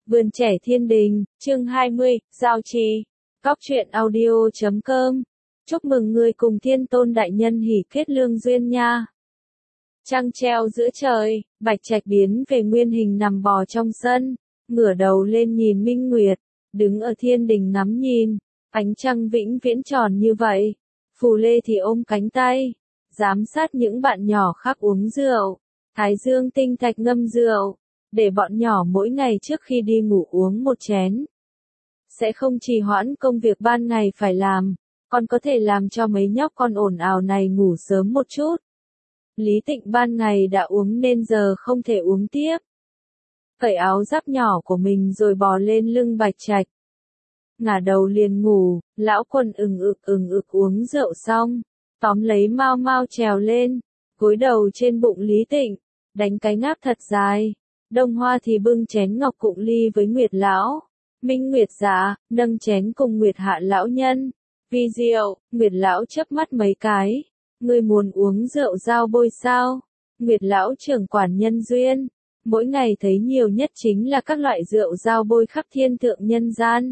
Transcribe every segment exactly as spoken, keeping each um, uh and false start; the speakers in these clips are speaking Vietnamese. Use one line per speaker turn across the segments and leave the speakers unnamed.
Vườn trẻ thiên đình, chương hai mươi, giao trì. Cóc truyện audio chấm com. Chúc mừng người cùng thiên tôn đại nhân hỉ kết lương duyên nha. Trăng treo giữa trời, Bạch Trạch biến về nguyên hình nằm bò trong sân, ngửa đầu lên nhìn minh nguyệt, đứng ở thiên đình ngắm nhìn, ánh trăng vĩnh viễn tròn như vậy. Phù Lê thì ôm cánh tay, giám sát những bạn nhỏ khác uống rượu, thái dương tinh thạch ngâm rượu, để bọn nhỏ mỗi ngày trước khi đi ngủ uống một chén. Sẽ không trì hoãn công việc ban ngày phải làm, còn có thể làm cho mấy nhóc con ồn ào này ngủ sớm một chút. Lý Tịnh ban ngày đã uống nên giờ không thể uống tiếp. Cởi áo giáp nhỏ của mình rồi bò lên lưng Bạch Trạch. Ngả đầu liền ngủ, lão Quân ừng ực ừng ực uống rượu xong, tóm lấy Mao Mao trèo lên, gối đầu trên bụng Lý Tịnh, đánh cái ngáp thật dài. Đông Hoa thì bưng chén ngọc cụng ly với Nguyệt lão. Minh Nguyệt dạ, nâng chén cùng Nguyệt hạ lão nhân. Vì rượu, Nguyệt lão chớp mắt mấy cái. Ngươi muốn uống rượu dao bôi sao? Nguyệt lão trưởng quản nhân duyên. Mỗi ngày thấy nhiều nhất chính là các loại rượu dao bôi khắp thiên thượng nhân gian.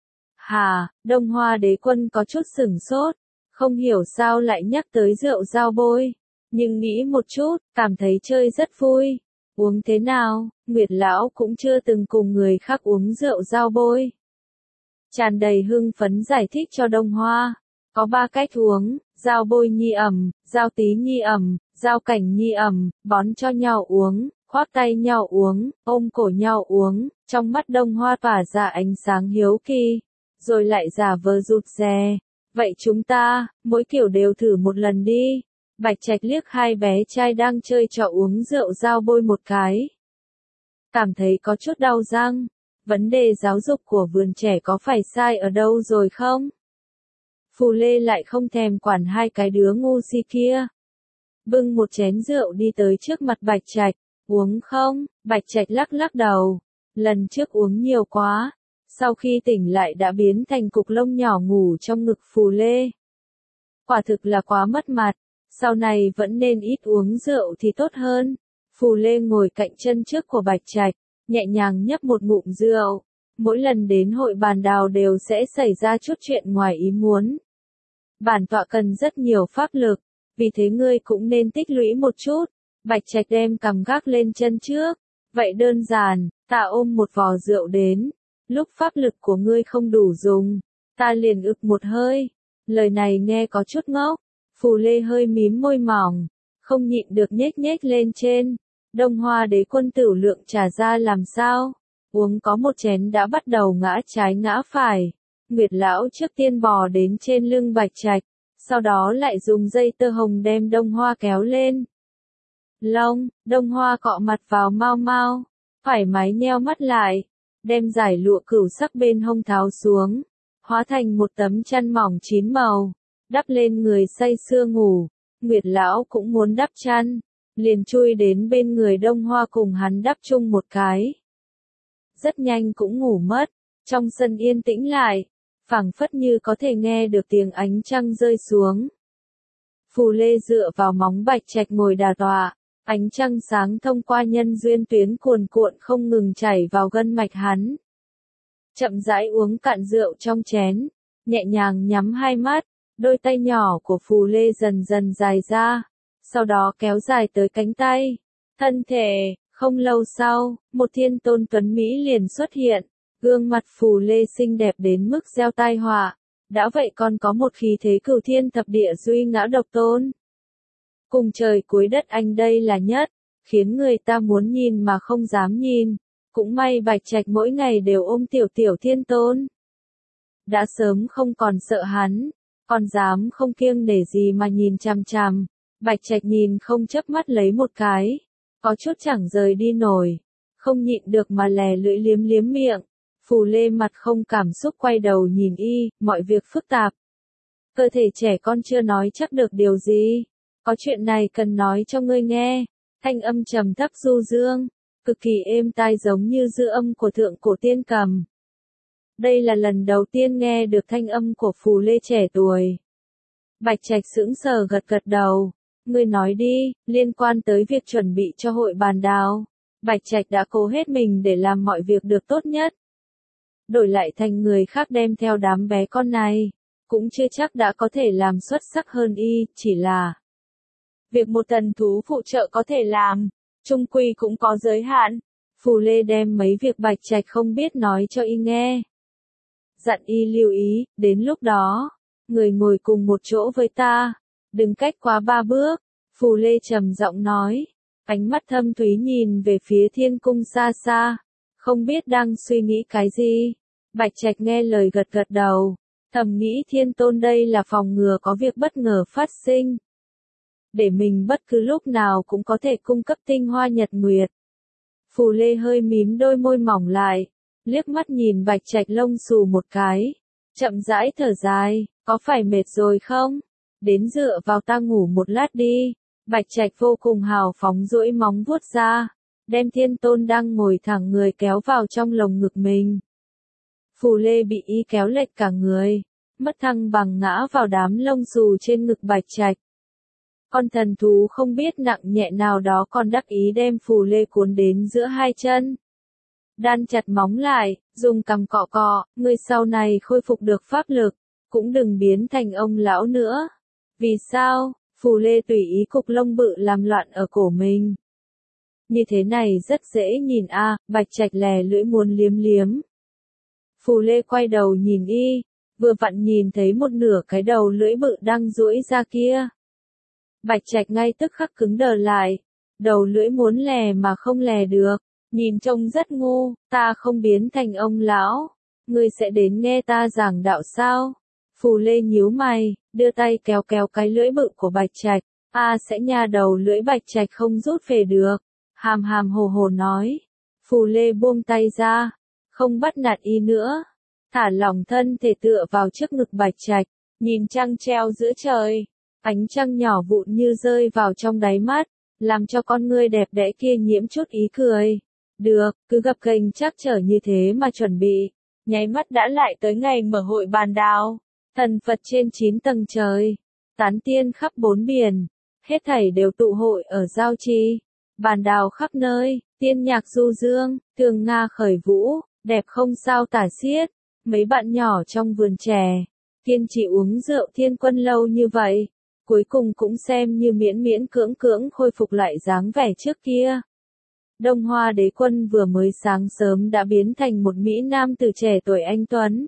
Hà, Đông Hoa đế quân có chút sửng sốt. Không hiểu sao lại nhắc tới rượu dao bôi. Nhưng nghĩ một chút, cảm thấy chơi rất vui. Uống thế nào, Nguyệt lão cũng chưa từng cùng người khác uống rượu dao bôi. Tràn đầy hưng phấn giải thích cho Đông Hoa. Có ba cách uống, dao bôi nhi ẩm, dao tí nhi ẩm, dao cảnh nhi ẩm, bón cho nhau uống, khoác tay nhau uống, ôm cổ nhau uống. Trong mắt Đông Hoa tỏa ra ánh sáng hiếu kỳ, rồi lại giả vờ rụt rè. Vậy chúng ta, mỗi kiểu đều thử một lần đi. Bạch Trạch liếc hai bé trai đang chơi trò uống rượu dao bôi một cái. Cảm thấy có chút đau răng. Vấn đề giáo dục của vườn trẻ có phải sai ở đâu rồi không? Phù Lê lại không thèm quản hai cái đứa ngu si kia. Bưng một chén rượu đi tới trước mặt Bạch Trạch. Uống không? Bạch Trạch lắc lắc đầu. Lần trước uống nhiều quá. Sau khi tỉnh lại đã biến thành cục lông nhỏ ngủ trong ngực Phù Lê. Quả thực là quá mất mặt. Sau này vẫn nên ít uống rượu thì tốt hơn. Phù Lê ngồi cạnh chân trước của Bạch Trạch, nhẹ nhàng nhấp một ngụm rượu. Mỗi lần đến hội bàn đào đều sẽ xảy ra chút chuyện ngoài ý muốn. Bản tọa cần rất nhiều pháp lực, vì thế ngươi cũng nên tích lũy một chút. Bạch Trạch đem cằm gác lên chân trước. Vậy đơn giản, ta ôm một vò rượu đến. Lúc pháp lực của ngươi không đủ dùng, ta liền ực một hơi. Lời này nghe có chút ngốc. Phù Lê hơi mím môi mỏng, không nhịn được nhếch nhếch lên trên. Đông Hoa đế quân tửu lượng trà ra làm sao? Uống có một chén đã bắt đầu ngã trái ngã phải. Nguyệt lão trước tiên bò đến trên lưng Bạch Trạch, sau đó lại dùng dây tơ hồng đem Đông Hoa kéo lên. Long, Đông Hoa cọ mặt vào Mao Mao, thoải mái nheo mắt lại, đem giải lụa cửu sắc bên hông tháo xuống, hóa thành một tấm chăn mỏng chín màu. Đắp lên người say sưa ngủ. Nguyệt lão cũng muốn đắp chăn, liền chui đến bên người Đông Hoa cùng hắn đắp chung một cái. Rất nhanh cũng ngủ mất. Trong sân yên tĩnh lại, phảng phất như có thể nghe được tiếng ánh trăng rơi xuống. Phù Lê dựa vào móng Bạch Trạch ngồi đà tọa, ánh trăng sáng thông qua nhân duyên tuyến cuồn cuộn không ngừng chảy vào gân mạch hắn. Chậm rãi uống cạn rượu trong chén, nhẹ nhàng nhắm hai mắt. Đôi tay nhỏ của Phù Lê dần dần dài ra, sau đó kéo dài tới cánh tay. Thân thể, không lâu sau, một thiên tôn tuấn Mỹ liền xuất hiện. Gương mặt Phù Lê xinh đẹp đến mức gieo tai họa. Đã vậy còn có một khí thế cửu thiên thập địa duy ngã độc tôn. Cùng trời cuối đất anh đây là nhất, khiến người ta muốn nhìn mà không dám nhìn. Cũng may Bạch Trạch mỗi ngày đều ôm tiểu tiểu thiên tôn. Đã sớm không còn sợ hắn. Còn dám không kiêng nể gì mà nhìn chằm chằm. Bạch Trạch nhìn không chớp mắt lấy một cái. Có chút chẳng rời đi nổi. Không nhịn được mà lè lưỡi liếm liếm miệng. Phù Lê mặt không cảm xúc quay đầu nhìn y, mọi việc phức tạp. Cơ thể trẻ con chưa nói chắc được điều gì. Có chuyện này cần nói cho ngươi nghe. Thanh âm trầm thấp du dương, cực kỳ êm tai giống như dư âm của thượng cổ tiên cầm. Đây là lần đầu tiên nghe được thanh âm của Phù Lê trẻ tuổi. Bạch Trạch sững sờ gật gật đầu. Ngươi nói đi, liên quan tới việc chuẩn bị cho hội bàn đào. Bạch Trạch đã cố hết mình để làm mọi việc được tốt nhất. Đổi lại thành người khác đem theo đám bé con này, cũng chưa chắc đã có thể làm xuất sắc hơn y, chỉ là việc một thần thú phụ trợ có thể làm, chung quy cũng có giới hạn. Phù Lê đem mấy việc Bạch Trạch không biết nói cho y nghe. Dặn y lưu ý, đến lúc đó, người ngồi cùng một chỗ với ta, đừng cách quá ba bước. Phù Lê trầm giọng nói, ánh mắt thâm thúy nhìn về phía thiên cung xa xa, không biết đang suy nghĩ cái gì. Bạch Trạch nghe lời gật gật đầu, thầm nghĩ Thiên Tôn đây là phòng ngừa có việc bất ngờ phát sinh, để mình bất cứ lúc nào cũng có thể cung cấp tinh hoa nhật nguyệt. Phù Lê hơi mím đôi môi mỏng lại, liếc mắt nhìn Bạch Trạch lông xù một cái, chậm rãi thở dài, có phải mệt rồi không? Đến dựa vào ta ngủ một lát đi. Bạch Trạch vô cùng hào phóng duỗi móng vuốt ra, đem Thiên Tôn đang ngồi thẳng người kéo vào trong lồng ngực mình. Phù Lê bị y kéo lệch cả người, mất thăng bằng ngã vào đám lông xù trên ngực Bạch Trạch. Con thần thú không biết nặng nhẹ nào đó còn đắc ý đem Phù Lê cuốn đến giữa hai chân. Đan chặt móng lại, dùng cằm cọ cọ, người sau này khôi phục được pháp lực, cũng đừng biến thành ông lão nữa. Vì sao? Phù Lê tùy ý cục lông bự làm loạn ở cổ mình. Như thế này rất dễ nhìn a, à, Bạch Trạch lè lưỡi muốn liếm liếm. Phù Lê quay đầu nhìn y, vừa vặn nhìn thấy một nửa cái đầu lưỡi bự đang duỗi ra kia. Bạch Trạch ngay tức khắc cứng đờ lại, đầu lưỡi muốn lè mà không lè được, nhìn trông rất ngu, ta không biến thành ông lão, ngươi sẽ đến nghe ta giảng đạo sao? Phù Lê nhíu mày, đưa tay kéo kéo cái lưỡi bự của Bạch Trạch, a sẽ nha đầu lưỡi Bạch Trạch không rút về được, hàm hàm hồ hồ nói. Phù Lê buông tay ra, không bắt nạt y nữa, thả lỏng thân thể tựa vào trước ngực Bạch Trạch, nhìn trăng treo giữa trời, ánh trăng nhỏ vụn như rơi vào trong đáy mắt, làm cho con ngươi đẹp đẽ kia nhiễm chút ý cười. Được, cứ gập ghềnh chắc trở như thế mà chuẩn bị, nháy mắt đã lại tới ngày mở hội bàn đào. Thần Phật trên chín tầng trời, tán tiên khắp bốn biển, hết thảy đều tụ hội ở Giao Trì, bàn đào khắp nơi, tiên nhạc du dương, tường nga khởi vũ, đẹp không sao tả xiết. Mấy bạn nhỏ trong vườn trẻ, kiên trì uống rượu Thiên Quân lâu như vậy, cuối cùng cũng xem như miễn miễn cưỡng cưỡng khôi phục lại dáng vẻ trước kia. Đông Hoa Đế Quân vừa mới sáng sớm đã biến thành một mỹ nam tử trẻ tuổi anh tuấn.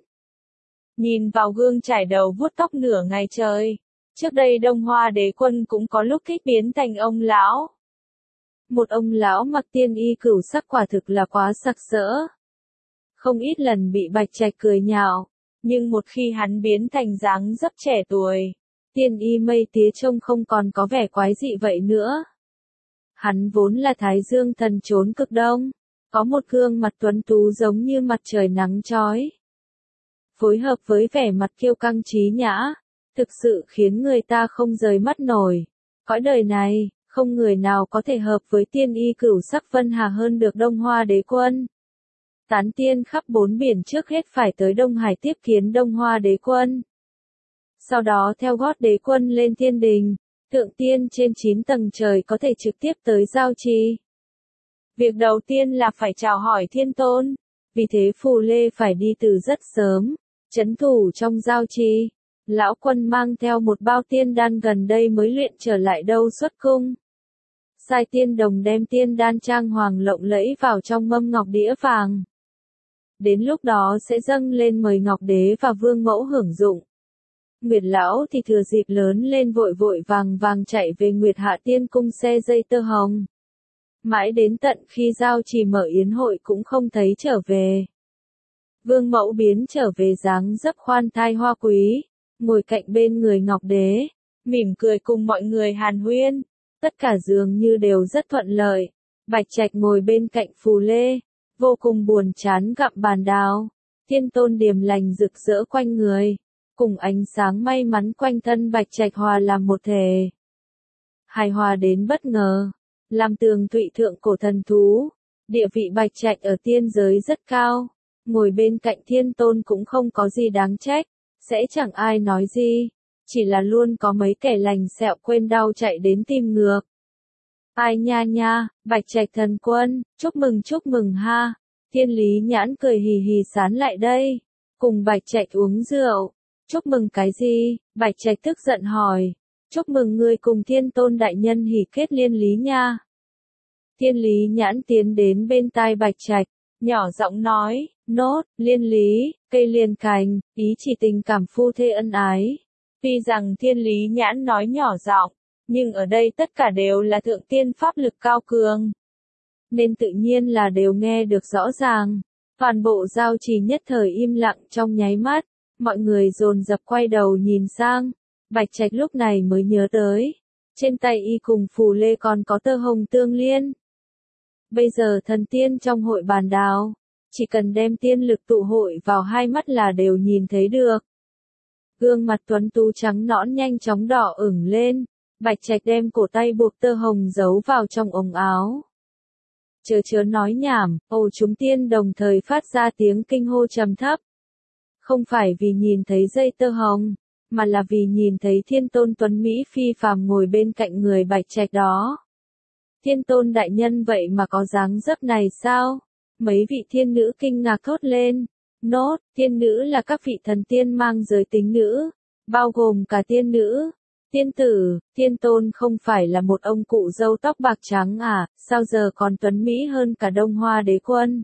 Nhìn vào gương trải đầu vuốt tóc nửa ngày trời, trước đây Đông Hoa Đế Quân cũng có lúc thích biến thành ông lão. Một ông lão mặc tiên y cửu sắc quả thực là quá sặc sỡ. Không ít lần bị Bạch Trạch cười nhạo, nhưng một khi hắn biến thành dáng dấp trẻ tuổi, tiên y mây tía trông không còn có vẻ quái dị vậy nữa. Hắn vốn là Thái Dương thần trốn cực đông, có một gương mặt tuấn tú giống như mặt trời nắng chói. Phối hợp với vẻ mặt kiêu căng trí nhã, thực sự khiến người ta không rời mắt nổi. Cõi đời này, không người nào có thể hợp với tiên y cửu sắc Vân Hà hơn được Đông Hoa Đế Quân. Tán tiên khắp bốn biển trước hết phải tới Đông Hải tiếp kiến Đông Hoa Đế Quân. Sau đó theo gót Đế Quân lên thiên đình, thượng tiên trên chín tầng trời có thể trực tiếp tới Giao Trì. Việc đầu tiên là phải chào hỏi Thiên Tôn, vì thế Phù Lê phải đi từ rất sớm, trấn thủ trong Giao Trì. Lão Quân mang theo một bao tiên đan gần đây mới luyện trở lại đâu xuất cung. Sai tiên đồng đem tiên đan trang hoàng lộng lẫy vào trong mâm ngọc đĩa vàng. Đến lúc đó sẽ dâng lên mời Ngọc Đế và Vương Mẫu hưởng dụng. Nguyệt Lão thì thừa dịp lớn lên vội vội vàng vàng chạy về Nguyệt Hạ Tiên cung xe dây tơ hồng. Mãi đến tận khi Giao Trì mở yến hội cũng không thấy trở về. Vương Mẫu biến trở về dáng dấp khoan thai hoa quý, ngồi cạnh bên người Ngọc Đế, mỉm cười cùng mọi người hàn huyên. Tất cả dường như đều rất thuận lợi. Bạch Trạch ngồi bên cạnh Phù Lê, vô cùng buồn chán gặm bàn đào. Thiên Tôn điềm lành rực rỡ quanh người, cùng ánh sáng may mắn quanh thân Bạch Trạch hòa làm một thể. Hài hòa đến bất ngờ, làm tường thụy thượng cổ thần thú, địa vị Bạch Trạch ở tiên giới rất cao, ngồi bên cạnh Thiên Tôn cũng không có gì đáng trách, sẽ chẳng ai nói gì, chỉ là luôn có mấy kẻ lành sẹo quên đau chạy đến tìm ngược. Ai nha nha, Bạch Trạch thần quân, chúc mừng chúc mừng ha. Thiên Lý Nhãn cười hì hì sán lại đây, cùng Bạch Trạch uống rượu. Chúc mừng cái gì? Bạch Trạch tức giận hỏi. Chúc mừng ngươi cùng Thiên Tôn đại nhân hỉ kết liên lý nha. Thiên Lý Nhãn tiến đến bên tai Bạch Trạch, nhỏ giọng nói, nốt, liên lý, cây liên cành, ý chỉ tình cảm phu thê ân ái. Tuy rằng Thiên Lý Nhãn nói nhỏ giọng, nhưng ở đây tất cả đều là thượng tiên pháp lực cao cường, nên tự nhiên là đều nghe được rõ ràng. Toàn bộ giao trì nhất thời im lặng trong nháy mắt, mọi người dồn dập quay đầu nhìn sang. Bạch Trạch lúc này mới nhớ tới, trên tay y cùng phù lê còn có tơ hồng tương liên. Bây giờ thần tiên trong hội bàn đào, chỉ cần đem tiên lực tụ hội vào hai mắt là đều nhìn thấy được. Gương mặt tuấn tú trắng nõn nhanh chóng đỏ ửng lên, Bạch Trạch đem cổ tay buộc tơ hồng giấu vào trong ống áo. Chớ chớ nói nhảm, ồ chúng tiên đồng thời phát ra tiếng kinh hô trầm thấp. Không phải vì nhìn thấy dây tơ hồng, mà là vì nhìn thấy Thiên Tôn tuấn Mỹ phi phàm ngồi bên cạnh người Bạch Trạch đó. Thiên Tôn đại nhân vậy mà có dáng dấp này sao? Mấy vị thiên nữ kinh ngạc thốt lên. Nốt, thiên nữ là các vị thần tiên mang giới tính nữ, bao gồm cả tiên nữ. Tiên tử, Thiên Tôn không phải là một ông cụ râu tóc bạc trắng à, sao giờ còn tuấn Mỹ hơn cả Đông Hoa đế quân?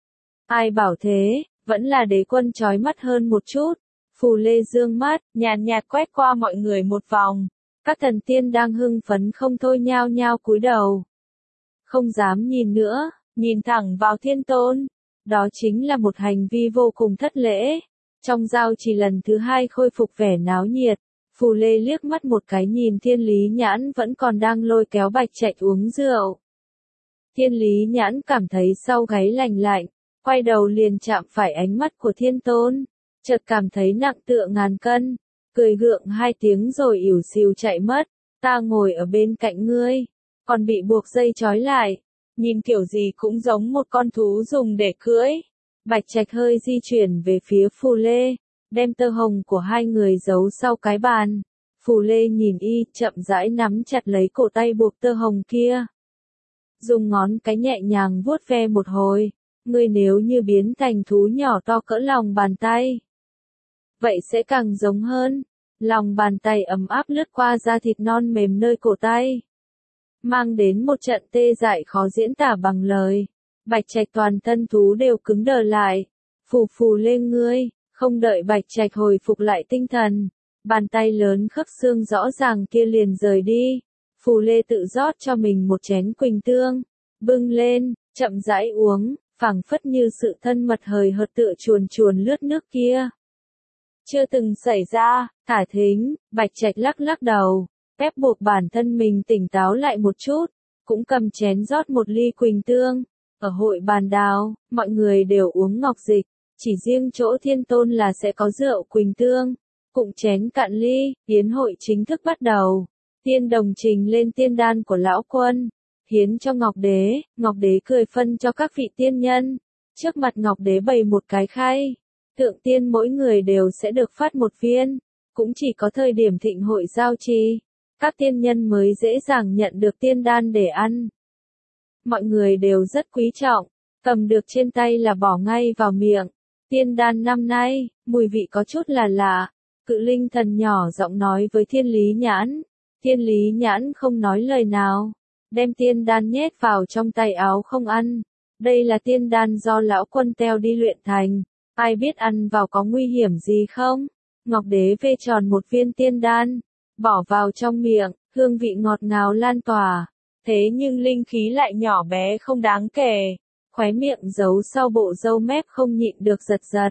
Ai bảo thế, vẫn là đế quân chói mắt hơn một chút. Phù Lê dương mắt, nhàn nhạt quét qua mọi người một vòng. Các thần tiên đang hưng phấn không thôi nhao nhao cúi đầu. Không dám nhìn nữa, nhìn thẳng vào Thiên Tôn. Đó chính là một hành vi vô cùng thất lễ. Trong giao chỉ lần thứ hai khôi phục vẻ náo nhiệt, Phù Lê liếc mắt một cái nhìn Thiên Lý Nhãn vẫn còn đang lôi kéo Bạch Trạch uống rượu. Thiên Lý Nhãn cảm thấy sau gáy lành lạnh, quay đầu liền chạm phải ánh mắt của Thiên Tôn, chợt cảm thấy nặng tựa ngàn cân, cười gượng hai tiếng rồi ỉu xìu chạy mất. Ta ngồi ở bên cạnh ngươi, còn bị buộc dây trói lại, nhìn kiểu gì cũng giống một con thú dùng để cưỡi. Bạch Trạch hơi di chuyển về phía Phù Lê, đem tơ hồng của hai người giấu sau cái bàn. Phù Lê nhìn y, chậm rãi nắm chặt lấy cổ tay buộc tơ hồng kia. Dùng ngón cái nhẹ nhàng vuốt ve một hồi, ngươi nếu như biến thành thú nhỏ to cỡ lòng bàn tay, vậy sẽ càng giống hơn. Lòng bàn tay ấm áp lướt qua da thịt non mềm nơi cổ tay, mang đến một trận tê dại khó diễn tả bằng lời. Bạch Trạch toàn thân thú đều cứng đờ lại. Phù Phù lên ngươi, không đợi Bạch Trạch hồi phục lại tinh thần, bàn tay lớn khớp xương rõ ràng kia liền rời đi. Phù Lê tự rót cho mình một chén quỳnh tương, bưng lên, chậm rãi uống, phảng phất như sự thân mật hời hợt tựa chuồn chuồn lướt nước kia. Chưa từng xảy ra, thả thính, Bạch Trạch lắc lắc đầu, ép buộc bản thân mình tỉnh táo lại một chút, cũng cầm chén rót một ly quỳnh tương. Ở hội bàn đào, mọi người đều uống ngọc dịch, chỉ riêng chỗ Thiên Tôn là sẽ có rượu quỳnh tương. Cụng chén cạn ly, yến hội chính thức bắt đầu. Tiên đồng trình lên tiên đan của lão quân, hiến cho Ngọc Đế. Ngọc Đế cười phân cho các vị tiên nhân. Trước mặt Ngọc Đế bày một cái khay, thượng tiên mỗi người đều sẽ được phát một viên. Cũng chỉ có thời điểm thịnh hội giao trì, các tiên nhân mới dễ dàng nhận được tiên đan để ăn. Mọi người đều rất quý trọng, cầm được trên tay là bỏ ngay vào miệng. Tiên đan năm nay, mùi vị có chút là lạ. Cự linh thần nhỏ giọng nói với Thiên Lý Nhãn. Thiên Lý Nhãn không nói lời nào, đem tiên đan nhét vào trong tay áo không ăn. Đây là tiên đan do lão quân teo đi luyện thành, ai biết ăn vào có nguy hiểm gì không? Ngọc Đế vê tròn một viên tiên đan, bỏ vào trong miệng, hương vị ngọt ngào lan tỏa. Thế nhưng linh khí lại nhỏ bé không đáng kể, khóe miệng giấu sau bộ râu mép không nhịn được giật giật.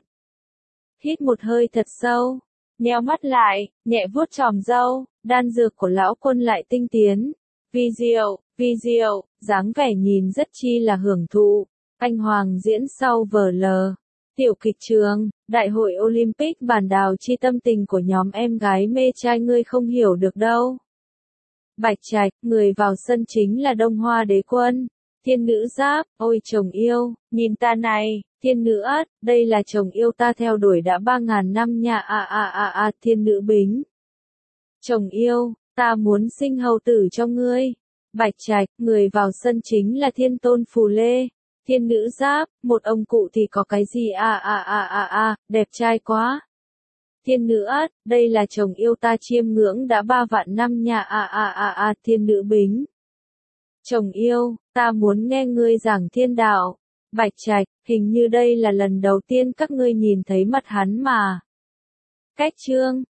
Hít một hơi thật sâu, nheo mắt lại, nhẹ vuốt chòm râu, đan dược của lão quân lại tinh tiến. Vi diệu, vi diệu, dáng vẻ nhìn rất chi là hưởng thụ. Anh Hoàng diễn sau vở lờ. Tiểu kịch trường, đại hội Olympic bản đào chi tâm tình của nhóm em gái mê trai ngươi không hiểu được đâu. Bạch Trạch, người vào sân chính là Đông Hoa đế quân. Thiên nữ giáp, ôi chồng yêu, nhìn ta này, thiên nữ ất, đây là chồng yêu ta theo đuổi đã ba ngàn năm nha a a a a thiên nữ bính. Chồng yêu, ta muốn sinh hầu tử cho ngươi. Bạch Trạch, người vào sân chính là Thiên Tôn Phù Lê. Thiên nữ giáp, một ông cụ thì có cái gì à à à à à, đẹp trai quá. Thiên nữ át, đây là chồng yêu ta chiêm ngưỡng đã ba vạn năm nhà à à à à. Thiên nữ Bính, chồng yêu, ta muốn nghe ngươi giảng thiên đạo. Bạch Trạch, hình như đây là lần đầu tiên các ngươi nhìn thấy mặt hắn mà. Cách chương